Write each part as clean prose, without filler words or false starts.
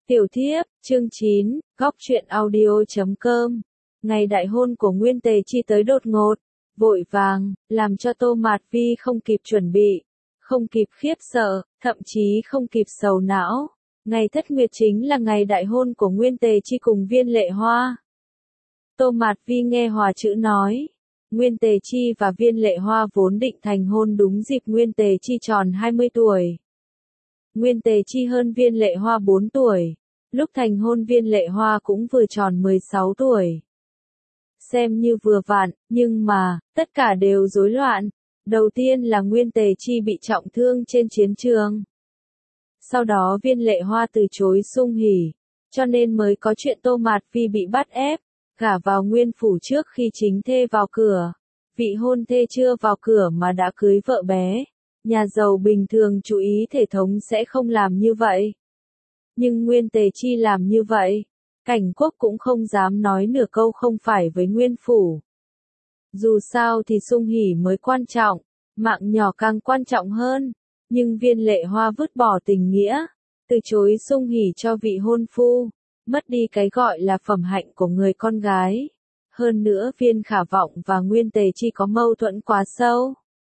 Tiểu thiếp, chương 9, góc truyện audio.com. Ngày đại hôn của Nguyên Tề Chi tới đột ngột, vội vàng, làm cho Tô Mạt Vi không kịp chuẩn bị, không kịp khiếp sợ, thậm chí không kịp sầu não. Ngày thất nguyệt chính là ngày đại hôn của Nguyên Tề Chi cùng Viên Lệ Hoa. Tô Mạt Vi nghe hòa chữ nói. Nguyên Tề Chi và Viên Lệ Hoa vốn định thành hôn đúng dịp Nguyên Tề Chi tròn 20 tuổi. Nguyên Tề Chi hơn Viên Lệ Hoa 4 tuổi. Lúc thành hôn Viên Lệ Hoa cũng vừa tròn 16 tuổi. Xem như vừa vặn, nhưng mà, tất cả đều rối loạn. Đầu tiên là Nguyên Tề Chi bị trọng thương trên chiến trường. Sau đó Viên Lệ Hoa từ chối sung hỉ, cho nên mới có chuyện Tô Mạt Vi bị bắt ép, gả vào Nguyên phủ trước khi chính thê vào cửa. Vị hôn thê chưa vào cửa mà đã cưới vợ bé. Nhà giàu bình thường chú ý thể thống sẽ không làm như vậy. Nhưng Nguyên Tề Chi làm như vậy. Cảnh Quốc cũng không dám nói nửa câu không phải với Nguyên phủ. Dù sao thì sung hỉ mới quan trọng, mạng nhỏ càng quan trọng hơn. Nhưng Viên Lệ Hoa vứt bỏ tình nghĩa, từ chối sung hỉ cho vị hôn phu, mất đi cái gọi là phẩm hạnh của người con gái. Hơn nữa Viên Khả Vọng và Nguyên Tề Chi có mâu thuẫn quá sâu.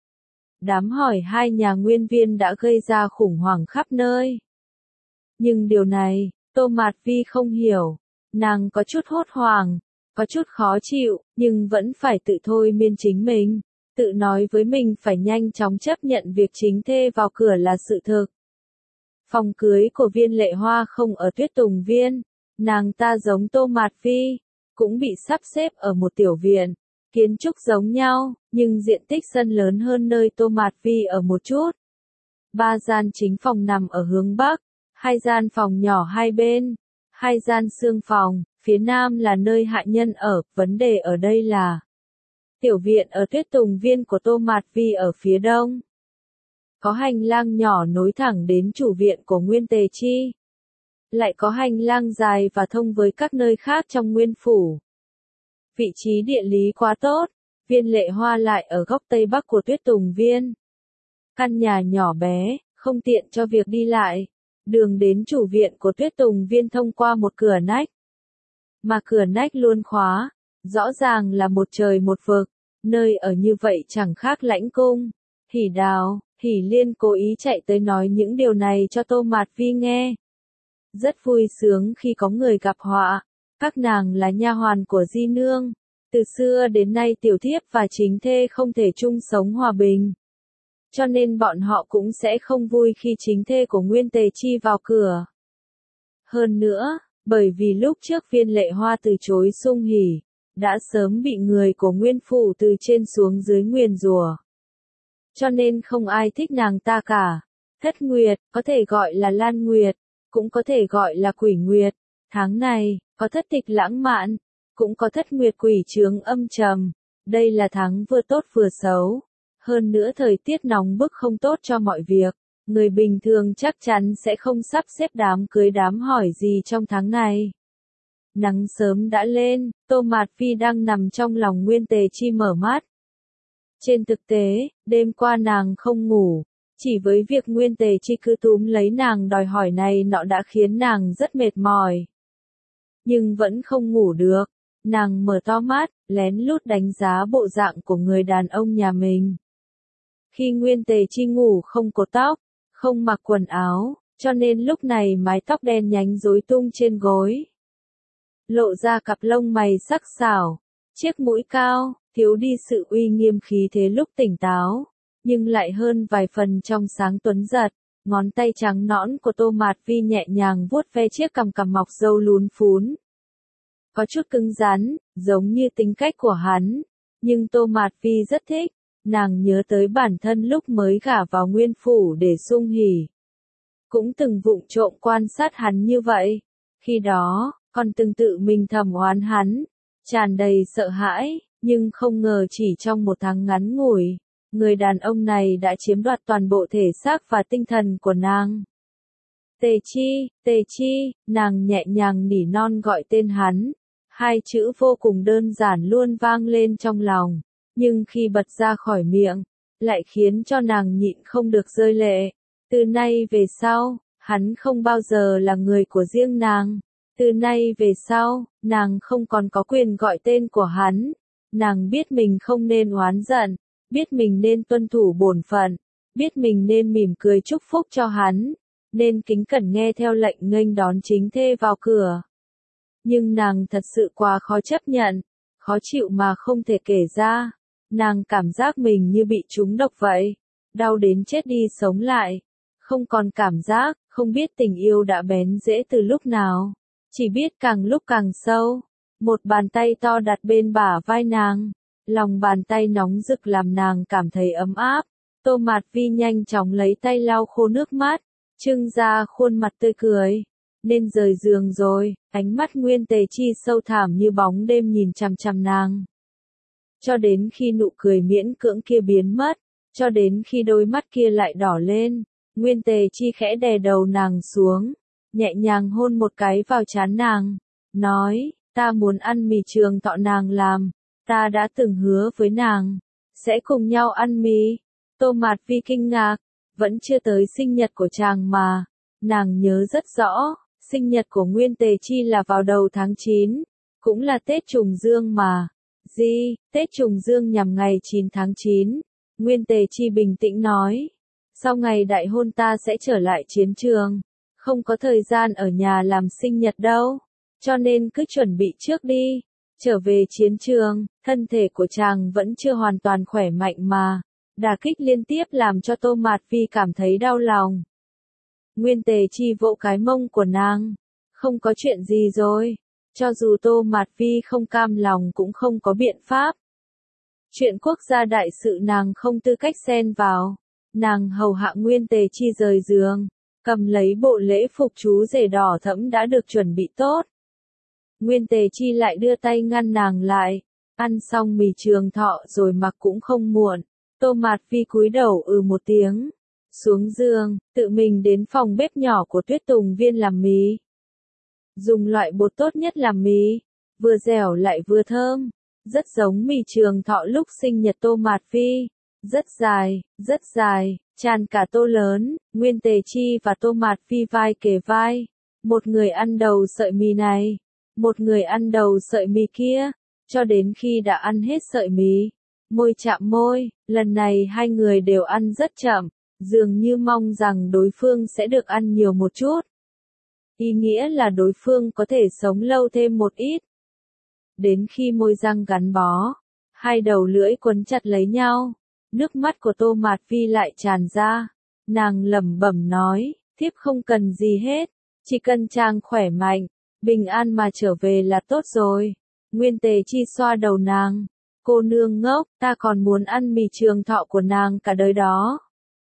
Đám hỏi hai nhà Nguyên Viên đã gây ra khủng hoảng khắp nơi. Nhưng điều này, Tô Mạt Vi không hiểu. Nàng có chút hốt hoảng, có chút khó chịu, nhưng vẫn phải tự thôi miên chính mình. Tự nói với mình phải nhanh chóng chấp nhận việc chính thê vào cửa là sự thực. Phòng cưới của Viên Lệ Hoa không ở Tuyết Tùng Viên. Nàng ta giống Tô Mạt Vi, cũng bị sắp xếp ở một tiểu viện. Kiến trúc giống nhau, nhưng diện tích sân lớn hơn nơi Tô Mạt Vi ở một chút. 3 gian chính phòng nằm ở hướng Bắc, 2 gian phòng nhỏ hai bên, 2 gian xương phòng, phía Nam là nơi hạ nhân ở, vấn đề ở đây là tiểu viện ở Tuyết Tùng Viên của Tô Mạt Vi ở phía Đông. Có hành lang nhỏ nối thẳng đến chủ viện của Nguyên Tề Chi. Lại có hành lang dài và thông với các nơi khác trong Nguyên phủ. Vị trí địa lý quá tốt, Viên Lệ Hoa lại ở góc Tây Bắc của Tuyết Tùng Viên. Căn nhà nhỏ bé, không tiện cho việc đi lại. Đường đến chủ viện của Tuyết Tùng Viên thông qua một cửa nách. Mà cửa nách luôn khóa, rõ ràng là một trời một vực, nơi ở như vậy chẳng khác lãnh cung. Hỉ Đào, Hỉ Liên cố ý chạy tới nói những điều này cho Tô Mạt Vi nghe. Rất vui sướng khi có người gặp họa. Các nàng là nha hoàn của Di Nương. Từ xưa đến nay tiểu thiếp và chính thê không thể chung sống hòa bình. Cho nên bọn họ cũng sẽ không vui khi chính thê của Nguyên Tề Chi vào cửa. Hơn nữa, bởi vì lúc trước Viên Lệ Hoa từ chối sung hỉ, đã sớm bị người của Nguyên phủ từ trên xuống dưới nguyền rủa. Cho nên không ai thích nàng ta cả. Thất Nguyệt, có thể gọi là Lan Nguyệt, cũng có thể gọi là Quỷ Nguyệt. Tháng này, có thất tịch lãng mạn, cũng có thất nguyệt quỷ chướng âm trầm. Đây là tháng vừa tốt vừa xấu. Hơn nữa thời tiết nóng bức không tốt cho mọi việc. Người bình thường chắc chắn sẽ không sắp xếp đám cưới đám hỏi gì trong tháng này. Nắng sớm đã lên, Tô Mạt Vi đang nằm trong lòng Nguyên Tề Chi mở mắt. Trên thực tế, đêm qua nàng không ngủ. Chỉ với việc Nguyên Tề Chi cứ túm lấy nàng đòi hỏi này nọ đã khiến nàng rất mệt mỏi. Nhưng vẫn không ngủ được. Nàng mở to mắt, lén lút đánh giá bộ dạng của người đàn ông nhà mình. Khi Nguyên Tề Chi ngủ không cột tóc, không mặc quần áo, cho nên lúc này mái tóc đen nhánh rối tung trên gối. Lộ ra cặp lông mày sắc sảo, chiếc mũi cao, thiếu đi sự uy nghiêm khí thế lúc tỉnh táo, nhưng lại hơn vài phần trong sáng tuấn giật. Ngón tay trắng nõn của Tô Mạt Vi nhẹ nhàng vuốt ve chiếc cằm cằm mọc râu lún phún. Có chút cứng rắn, giống như tính cách của hắn, nhưng Tô Mạt Vi rất thích. Nàng nhớ tới bản thân lúc mới gả vào Nguyên phủ để sung hỉ. Cũng từng vụng trộm quan sát hắn như vậy. Khi đó, còn từng tự mình thầm oán hắn, tràn đầy sợ hãi, nhưng không ngờ chỉ trong một tháng ngắn ngủi, người đàn ông này đã chiếm đoạt toàn bộ thể xác và tinh thần của nàng. Tề Chi, nàng nhẹ nhàng nỉ non gọi tên hắn. 2 chữ vô cùng đơn giản luôn vang lên trong lòng. Nhưng khi bật ra khỏi miệng, lại khiến cho nàng nhịn không được rơi lệ. Từ nay về sau, Hắn không bao giờ là người của riêng nàng. Từ nay về sau, nàng không còn có quyền gọi tên của hắn. Nàng biết mình không nên oán giận, biết mình nên tuân thủ bổn phận, biết mình nên mỉm cười chúc phúc cho hắn, nên kính cẩn nghe theo lệnh nghênh đón chính thê vào cửa. Nhưng nàng thật sự quá khó chấp nhận, khó chịu mà không thể kể ra. Nàng cảm giác mình như bị trúng độc vậy, đau đến chết đi sống lại. Không còn cảm giác, không biết tình yêu đã bén rễ từ lúc nào, chỉ biết càng lúc càng sâu. Một bàn tay to đặt bên bả vai nàng, lòng bàn tay nóng rực làm nàng cảm thấy ấm áp. Tô Mạt Vi nhanh chóng lấy tay lau khô nước mắt, trưng ra khuôn mặt tươi cười. Nên rời giường rồi, ánh mắt Nguyên Tề Chi sâu thẳm như bóng đêm nhìn chằm chằm nàng. Cho đến khi nụ cười miễn cưỡng kia biến mất, cho đến khi đôi mắt kia lại đỏ lên, Nguyên Tề Chi khẽ đè đầu nàng xuống, nhẹ nhàng hôn một cái vào trán nàng, nói, ta muốn ăn mì Trường Thọ nàng làm, ta đã từng hứa với nàng, sẽ cùng nhau ăn mì. Tô Mạt Vi kinh ngạc, vẫn chưa tới sinh nhật của chàng mà, nàng nhớ rất rõ, sinh nhật của Nguyên Tề Chi là vào đầu tháng 9, cũng là Tết Trùng Dương mà. Tết Trùng Dương nhằm ngày 9 tháng 9, Nguyên Tề Chi bình tĩnh nói, sau ngày đại hôn ta sẽ trở lại chiến trường, không có thời gian ở nhà làm sinh nhật đâu, cho nên cứ chuẩn bị trước đi. Trở về chiến trường, thân thể của chàng vẫn chưa hoàn toàn khỏe mạnh mà, đả kích liên tiếp làm cho Tô Mạt Vi cảm thấy đau lòng. Nguyên Tề Chi vỗ cái mông của nàng, không có chuyện gì rồi, cho dù Tô Mạt Vi không cam lòng cũng không có biện pháp. Chuyện quốc gia đại sự nàng không tư cách xen vào, nàng hầu hạ Nguyên Tề Chi rời giường, cầm lấy bộ lễ phục chú rể đỏ thẫm đã được chuẩn bị tốt. Nguyên Tề Chi lại đưa tay ngăn nàng lại, ăn xong mì Trường Thọ rồi mặc cũng không muộn. Tô Mạt Vi cúi đầu một tiếng, xuống giường, tự mình đến phòng bếp nhỏ của Tuyết Tùng Viên làm mì. Dùng loại bột tốt nhất làm mì, vừa dẻo lại vừa thơm, rất giống mì Trường Thọ lúc sinh nhật Tô Mạt Vi, rất dài, tràn cả tô lớn. Nguyên Tề Chi và Tô Mạt Vi vai kề vai, một người ăn đầu sợi mì này, một người ăn đầu sợi mì kia, cho đến khi đã ăn hết sợi mì, môi chạm môi, lần này hai người đều ăn rất chậm, dường như mong rằng đối phương sẽ được ăn nhiều một chút. Ý nghĩa là đối phương có thể sống lâu thêm một ít. Đến khi môi răng gắn bó, hai đầu lưỡi quấn chặt lấy nhau, nước mắt của Tô Mạt Vi lại tràn ra, nàng lẩm bẩm nói, thiếp không cần gì hết, chỉ cần chàng khỏe mạnh, bình an mà trở về là tốt rồi. Nguyên Tề Chi xoa đầu nàng, cô nương ngốc, ta còn muốn ăn mì Trường Thọ của nàng cả đời đó.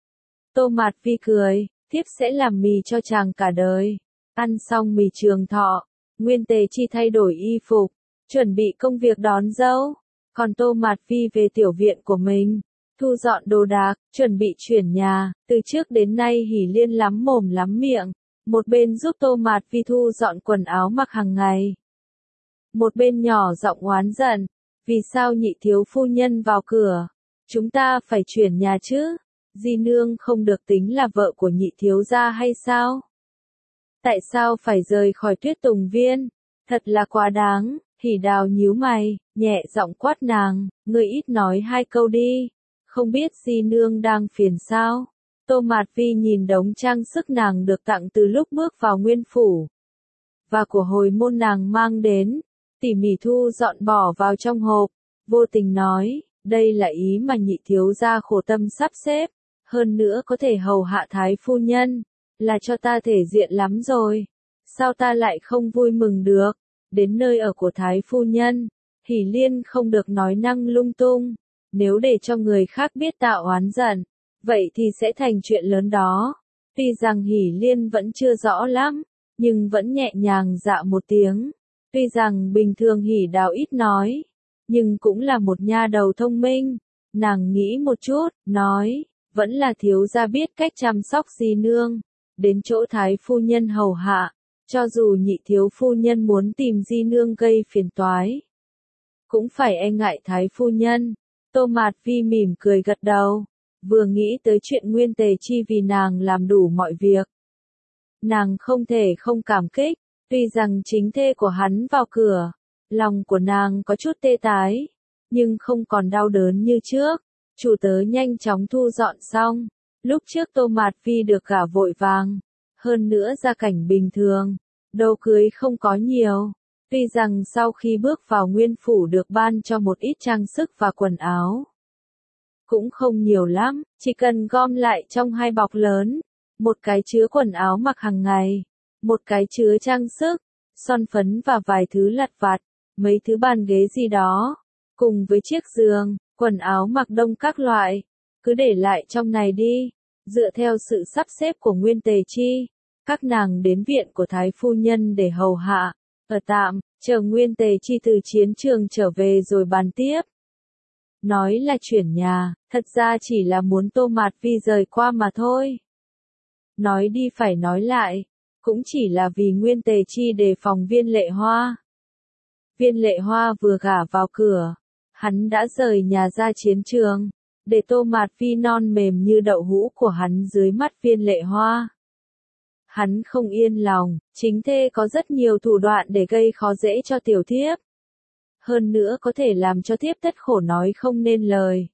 Tô Mạt Vi cười, thiếp sẽ làm mì cho chàng cả đời. Ăn xong mì Trường Thọ, Nguyên Tề Chi thay đổi y phục, chuẩn bị công việc đón dâu, còn Tô Mạt Vi về tiểu viện của mình, thu dọn đồ đạc, chuẩn bị chuyển nhà. Từ trước đến nay Hỷ Liên lắm mồm lắm miệng, một bên giúp Tô Mạt Vi thu dọn quần áo mặc hàng ngày, một bên nhỏ giọng oán giận, vì sao nhị thiếu phu nhân vào cửa, chúng ta phải chuyển nhà chứ, Di nương không được tính là vợ của nhị thiếu gia hay sao? Tại sao phải rời khỏi Tuyết Tùng Viên? Thật là quá đáng. Hỉ Đào nhíu mày, nhẹ giọng quát nàng, ngươi ít nói hai câu đi, không biết Di nương đang phiền sao? Tô Mạt Vi nhìn đống trang sức nàng được tặng từ lúc bước vào nguyên phủ, và của hồi môn nàng mang đến, tỉ mỉ thu dọn bỏ vào trong hộp, vô tình nói, đây là ý mà nhị thiếu gia khổ tâm sắp xếp, hơn nữa có thể hầu hạ thái phu nhân, là cho ta thể diện lắm rồi, sao ta lại không vui mừng được? Đến nơi ở của thái phu nhân, Hỷ Liên không được nói năng lung tung, nếu để cho người khác biết tạo oán giận, vậy thì sẽ thành chuyện lớn đó. Tuy rằng Hỷ Liên vẫn chưa rõ lắm, nhưng vẫn nhẹ nhàng dạ một tiếng. Tuy rằng bình thường Hỷ Đào ít nói, nhưng cũng là một nha đầu thông minh. Nàng nghĩ một chút, nói, vẫn là thiếu gia biết cách chăm sóc Di nương, đến chỗ thái phu nhân hầu hạ, cho dù nhị thiếu phu nhân muốn tìm Di nương gây phiền toái, cũng phải e ngại thái phu nhân. Tô Mạt Vi mỉm cười gật đầu, vừa nghĩ tới chuyện Nguyên Tề Chi vì nàng làm đủ mọi việc, Nàng không thể không cảm kích, tuy rằng chính thê của hắn vào cửa, lòng của nàng có chút tê tái, nhưng không còn đau đớn như trước. Chủ tớ nhanh chóng thu dọn xong, lúc trước Tô Mạt Phi được gả vội vàng, hơn nữa gia cảnh bình thường, đồ cưới không có nhiều. Tuy rằng sau khi bước vào nguyên phủ được ban cho một ít trang sức và quần áo, cũng không nhiều lắm, chỉ cần gom lại trong 2 bọc lớn, một cái chứa quần áo mặc hàng ngày, một cái chứa trang sức, son phấn và vài thứ lặt vặt, mấy thứ bàn ghế gì đó, cùng với chiếc giường, quần áo mặc đông các loại, cứ để lại trong này đi. Dựa theo sự sắp xếp của Nguyên Tề Chi, các nàng đến viện của Thái phu nhân để hầu hạ, ở tạm, chờ Nguyên Tề Chi từ chiến trường trở về rồi bàn tiếp. Nói là chuyển nhà, thật ra chỉ là muốn Tô Mạt Phi rời qua mà thôi. Nói đi phải nói lại, cũng chỉ là vì Nguyên Tề Chi đề phòng Viên Lệ Hoa. Viên Lệ Hoa vừa gả vào cửa, hắn đã rời nhà ra chiến trường, để Tô Mạt Phi non mềm như đậu hũ của hắn dưới mắt Viên Lệ Hoa. Hắn không yên lòng, chính thê có rất nhiều thủ đoạn để gây khó dễ cho tiểu thiếp. Hơn nữa có thể làm cho thiếp thất khổ nói không nên lời.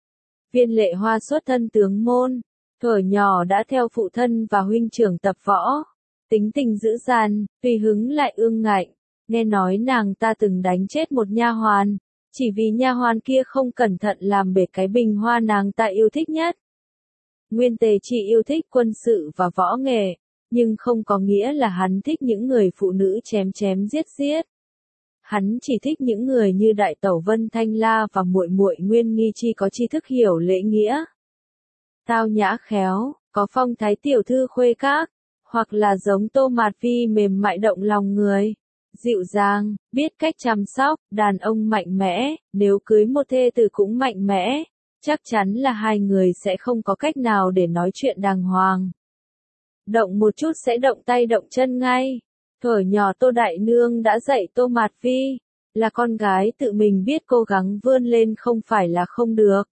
Viên Lệ Hoa xuất thân tướng môn, thuở nhỏ đã theo phụ thân và huynh trưởng tập võ, tính tình dữ dằn, tùy hứng lại ương ngạnh. Nghe nói nàng ta từng đánh chết một nha hoàn, chỉ vì nha hoàn kia không cẩn thận làm bể cái bình hoa nàng ta yêu thích nhất. Nguyên Tề Chi yêu thích quân sự và võ nghệ, nhưng không có nghĩa là hắn thích những người phụ nữ chém chém giết giết. Hắn chỉ thích những người như đại tẩu Vân Thanh La và muội muội Nguyên Nghi Chi có tri thức hiểu lễ nghĩa, tao nhã khéo, có phong thái tiểu thư khuê các, hoặc là giống Tô Mạt Phi mềm mại động lòng người, dịu dàng, biết cách chăm sóc, đàn ông mạnh mẽ, nếu cưới một thê tử cũng mạnh mẽ, chắc chắn là hai người sẽ không có cách nào để nói chuyện đàng hoàng. Động một chút sẽ động tay động chân ngay. Thuở nhỏ Tô Đại Nương đã dạy Tô Mạt Phi, là con gái tự mình biết cố gắng vươn lên không phải là không được.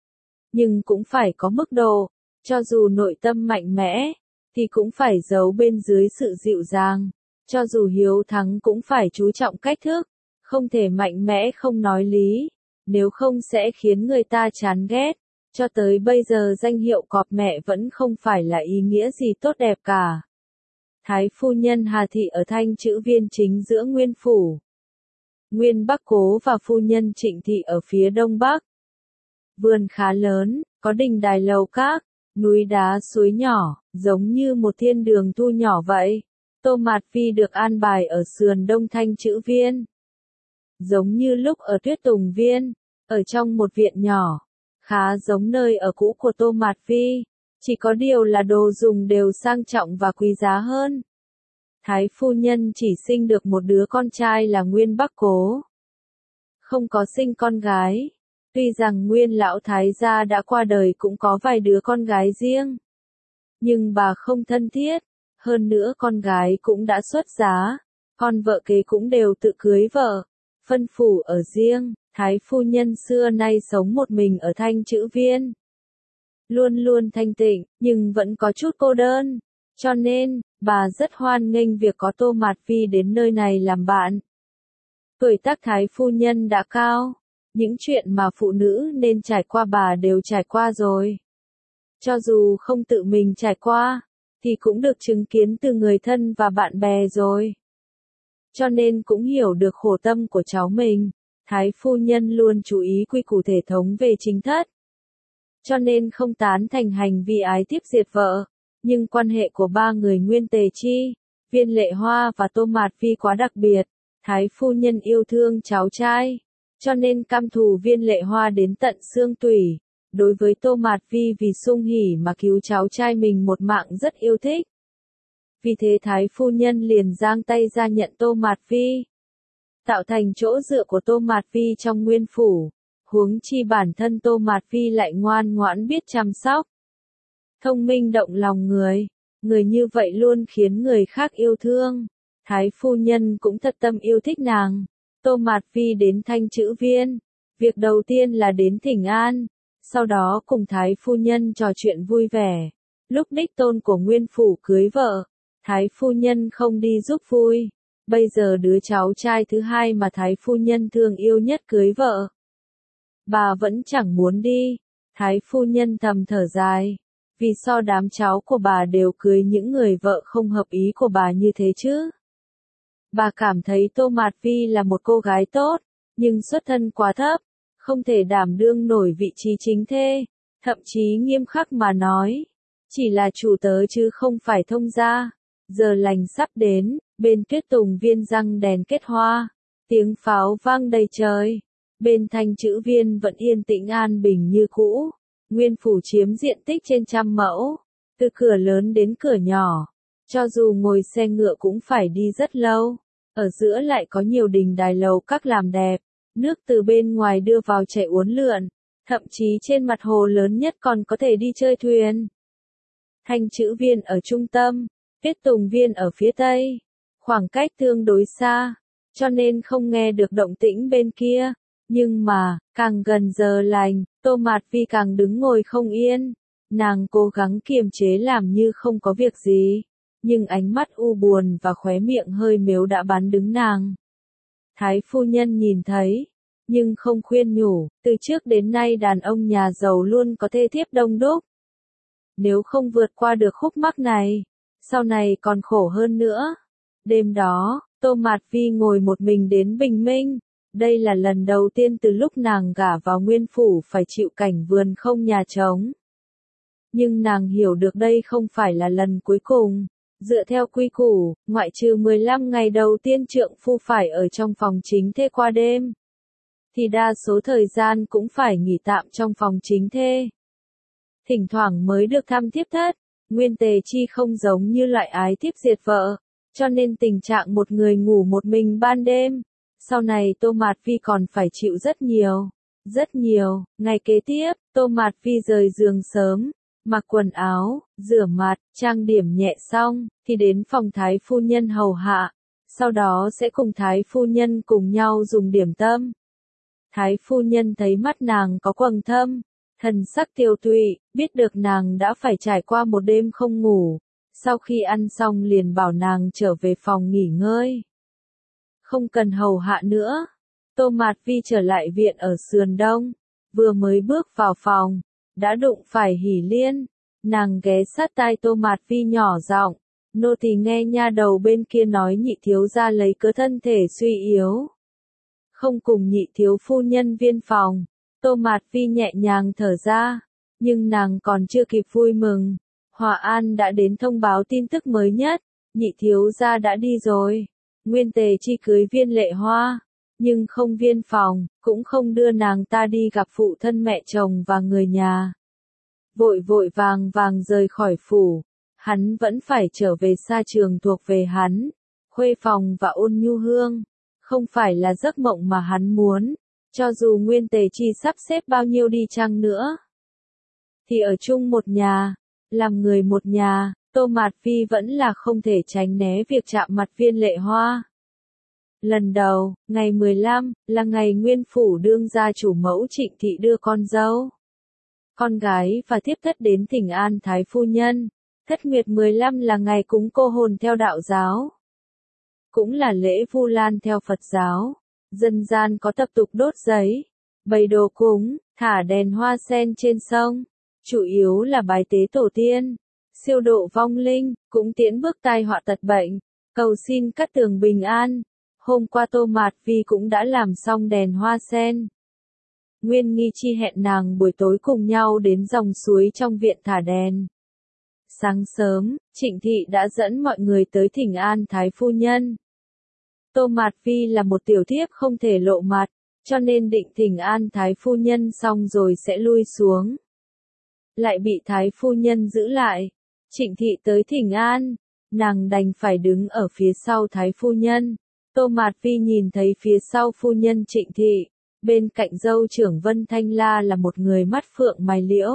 Nhưng cũng phải có mức độ, cho dù nội tâm mạnh mẽ, thì cũng phải giấu bên dưới sự dịu dàng. Cho dù hiếu thắng cũng phải chú trọng cách thức, không thể mạnh mẽ không nói lý, nếu không sẽ khiến người ta chán ghét. Cho tới bây giờ danh hiệu cọp mẹ vẫn không phải là ý nghĩa gì tốt đẹp cả. Thái phu nhân Hà Thị ở Thanh Chữ Viên chính giữa Nguyên Phủ. Nguyên Bắc Cố và phu nhân Trịnh Thị ở phía Đông Bắc. Vườn khá lớn, có đình đài lầu các, núi đá suối nhỏ, giống như một thiên đường thu nhỏ vậy. Tô Mạt Phi được an bài ở sườn Đông Thanh Chữ Viên. Giống như lúc ở Tuyết Tùng Viên, ở trong một viện nhỏ, khá giống nơi ở cũ của Tô Mạt Phi. Chỉ có điều là đồ dùng đều sang trọng và quý giá hơn. Thái phu nhân chỉ sinh được một đứa con trai là Nguyên Bắc Cố. Không có sinh con gái. Tuy rằng Nguyên lão thái gia đã qua đời cũng có vài đứa con gái riêng. Nhưng bà không thân thiết. Hơn nữa con gái cũng đã xuất giá. Con vợ kế cũng đều tự cưới vợ. Phân phủ ở riêng. Thái phu nhân xưa nay sống một mình ở Thanh Chữ Viên. Luôn luôn thanh tịnh, nhưng vẫn có chút cô đơn. Cho nên, bà rất hoan nghênh việc có Tô Mạt Phi đến nơi này làm bạn. Tuổi tác Thái phu nhân đã cao. Những chuyện mà phụ nữ nên trải qua bà đều trải qua rồi. Cho dù không tự mình trải qua, thì cũng được chứng kiến từ người thân và bạn bè rồi. Cho nên cũng hiểu được khổ tâm của cháu mình. Thái phu nhân luôn chú ý quy củ thể thống về chính thất. Cho nên không tán thành hành vi ái thiếp diệt vợ. Nhưng quan hệ của ba người Nguyên Tề Chi, Viên Lệ Hoa và Tô Mạt Phi quá đặc biệt. Thái phu nhân yêu thương cháu trai, cho nên căm thù Viên Lệ Hoa đến tận xương tủy. Đối với Tô Mạt Phi vì sung hỉ mà cứu cháu trai mình một mạng rất yêu thích. Vì thế Thái phu nhân liền giang tay ra nhận Tô Mạt Phi, tạo thành chỗ dựa của Tô Mạt Phi trong Nguyên Phủ. Huống chi bản thân Tô Mạt Phi lại ngoan ngoãn biết chăm sóc, thông minh động lòng người. Người như vậy luôn khiến người khác yêu thương. Thái phu nhân cũng thật tâm yêu thích nàng. Tô Mạt Phi đến Thanh Chữ Viên. Việc đầu tiên là đến thỉnh an. Sau đó cùng Thái phu nhân trò chuyện vui vẻ. Lúc đích tôn của Nguyên Phủ cưới vợ, Thái phu nhân không đi giúp vui. Bây giờ đứa cháu trai thứ hai mà Thái phu nhân thương yêu nhất cưới vợ. Bà vẫn chẳng muốn đi. Thái phu nhân thầm thở dài. Vì sao đám cháu của bà đều cưới những người vợ không hợp ý của bà như thế chứ? Bà cảm thấy Tô Mạt Vi là một cô gái tốt, nhưng xuất thân quá thấp, không thể đảm đương nổi vị trí chính thê, thậm chí nghiêm khắc mà nói. Chỉ là chủ tớ chứ không phải thông gia. Giờ lành sắp đến, bên Tuyết Tùng Viên răng đèn kết hoa, tiếng pháo vang đầy trời. Bên Thanh Chữ Viên vẫn yên tĩnh an bình như cũ. Nguyên phủ chiếm diện tích trên 100 mẫu, từ cửa lớn đến cửa nhỏ. Cho dù ngồi xe ngựa cũng phải đi rất lâu. Ở giữa lại có nhiều đình đài lầu các làm đẹp. Nước từ bên ngoài đưa vào chảy uốn lượn. Thậm chí trên mặt hồ lớn nhất còn có thể đi chơi thuyền. Thanh Chữ Viên ở trung tâm, Tuyết Tùng Viên ở phía tây. Khoảng cách tương đối xa, cho nên không nghe được động tĩnh bên kia. Nhưng mà, càng gần giờ lành, Tô Mạt Vi càng đứng ngồi không yên. Nàng cố gắng kiềm chế làm như không có việc gì. Nhưng ánh mắt u buồn và khóe miệng hơi mếu đã bán đứng nàng. Thái phu nhân nhìn thấy, nhưng không khuyên nhủ, từ trước đến nay đàn ông nhà giàu luôn có thê thiếp đông đúc. Nếu không vượt qua được khúc mắc này, sau này còn khổ hơn nữa. Đêm đó, Tô Mạt Vi ngồi một mình đến bình minh. Đây là lần đầu tiên từ lúc nàng gả vào nguyên phủ phải chịu cảnh vườn không nhà trống. Nhưng nàng hiểu được đây không phải là lần cuối cùng. Dựa theo quy củ, ngoại trừ 15 ngày đầu tiên trượng phu phải ở trong phòng chính thê qua đêm, thì đa số thời gian cũng phải nghỉ tạm trong phòng chính thê. Thỉnh thoảng mới được thăm thiếp thất. Nguyên Tề Chi không giống như loại ái thiếp diệt vợ, cho nên tình trạng một người ngủ một mình ban đêm. Sau này Tô Mạt Vi còn phải chịu rất nhiều. Ngày kế tiếp, Tô Mạt Vi rời giường sớm, mặc quần áo, rửa mặt, trang điểm nhẹ xong, thì đến phòng Thái phu nhân hầu hạ. Sau đó sẽ cùng Thái phu nhân cùng nhau dùng điểm tâm. Thái phu nhân thấy mắt nàng có quầng thâm, thần sắc tiêu tụy, biết được nàng đã phải trải qua một đêm không ngủ. Sau khi ăn xong liền bảo nàng trở về phòng nghỉ ngơi. Không cần hầu hạ nữa. Tô Mạt Vi trở lại viện ở sườn đông. Vừa mới bước vào phòng, đã đụng phải Hỷ Liên. Nàng ghé sát tai Tô Mạt Vi nhỏ giọng. Nô tỳ nghe nha đầu bên kia nói nhị thiếu gia lấy cớ thân thể suy yếu, không cùng nhị thiếu phu nhân viên phòng. Tô Mạt Vi nhẹ nhàng thở ra. Nhưng nàng còn chưa kịp vui mừng. Hòa An đã đến thông báo tin tức mới nhất. Nhị thiếu gia đã đi rồi. Nguyên Tề Chi cưới Viên Lệ Hoa, nhưng không viên phòng, cũng không đưa nàng ta đi gặp phụ thân mẹ chồng và người nhà. Vội vàng rời khỏi phủ, hắn vẫn phải trở về xa trường thuộc về hắn. Khuê phòng và Ôn Nhu Hương, không phải là giấc mộng mà hắn muốn, cho dù Nguyên Tề Chi sắp xếp bao nhiêu đi chăng nữa. Thì ở chung một nhà, làm người một nhà. Tô Mạt Vi vẫn là không thể tránh né việc chạm mặt Viên Lệ Hoa. Lần đầu, ngày 15, là ngày nguyên phủ đương gia chủ mẫu Trịnh Thị đưa con dâu, con gái và thiếp thất đến thỉnh an Thái phu nhân. Thất nguyệt 15 là ngày cúng cô hồn theo đạo giáo, cũng là lễ Vu Lan theo Phật giáo. Dân gian có tập tục đốt giấy, bày đồ cúng, thả đèn hoa sen trên sông, chủ yếu là bái tế tổ tiên, siêu độ vong linh, cũng tiễn bước tai họa tật bệnh, cầu xin cát tường bình an. Hôm qua Tô Mạt Vi cũng đã làm xong đèn hoa sen. Nguyên Nghi Chi hẹn nàng buổi tối cùng nhau đến dòng suối trong viện thả đèn. Sáng sớm, Trịnh Thị đã dẫn mọi người tới thỉnh an Thái phu nhân. Tô Mạt Vi là một tiểu thiếp không thể lộ mặt, cho nên định thỉnh an Thái phu nhân xong rồi sẽ lui xuống. Lại bị Thái phu nhân giữ lại. Trịnh Thị tới thỉnh an, nàng đành phải đứng ở phía sau Thái phu nhân. Tô Mạt Vi nhìn thấy phía sau phu nhân Trịnh Thị, bên cạnh dâu trưởng Vân Thanh La là một người mắt phượng mày liễu.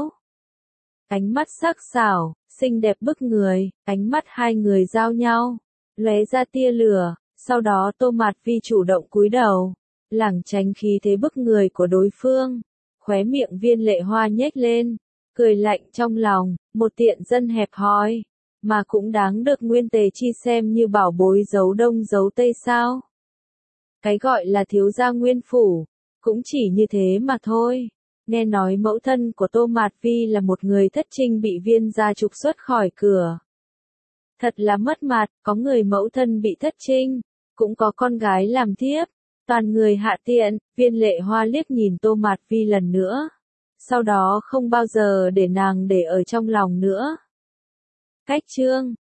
Ánh mắt sắc sảo, xinh đẹp bức người, ánh mắt hai người giao nhau, lóe ra tia lửa. Sau đó Tô Mạt Vi chủ động cúi đầu, lảng tránh khí thế bức người của đối phương. Khóe miệng Viên Lệ Hoa nhếch lên, cười lạnh trong lòng, một tiện dân hẹp hòi. mà cũng đáng được Nguyên Tề Chi xem như bảo bối giấu đông giấu tây sao. Cái gọi là thiếu gia nguyên phủ, cũng chỉ như thế mà thôi. Nghe nói mẫu thân của Tô Mạt Vi là một người thất trinh bị Viên gia trục xuất khỏi cửa. Thật là mất mặt, có người mẫu thân bị thất trinh, cũng có con gái làm thiếp, toàn người hạ tiện. Viên Lệ Hoa liếc nhìn Tô Mạt Vi lần nữa, sau đó không bao giờ để nàng để ở trong lòng nữa. Cách chương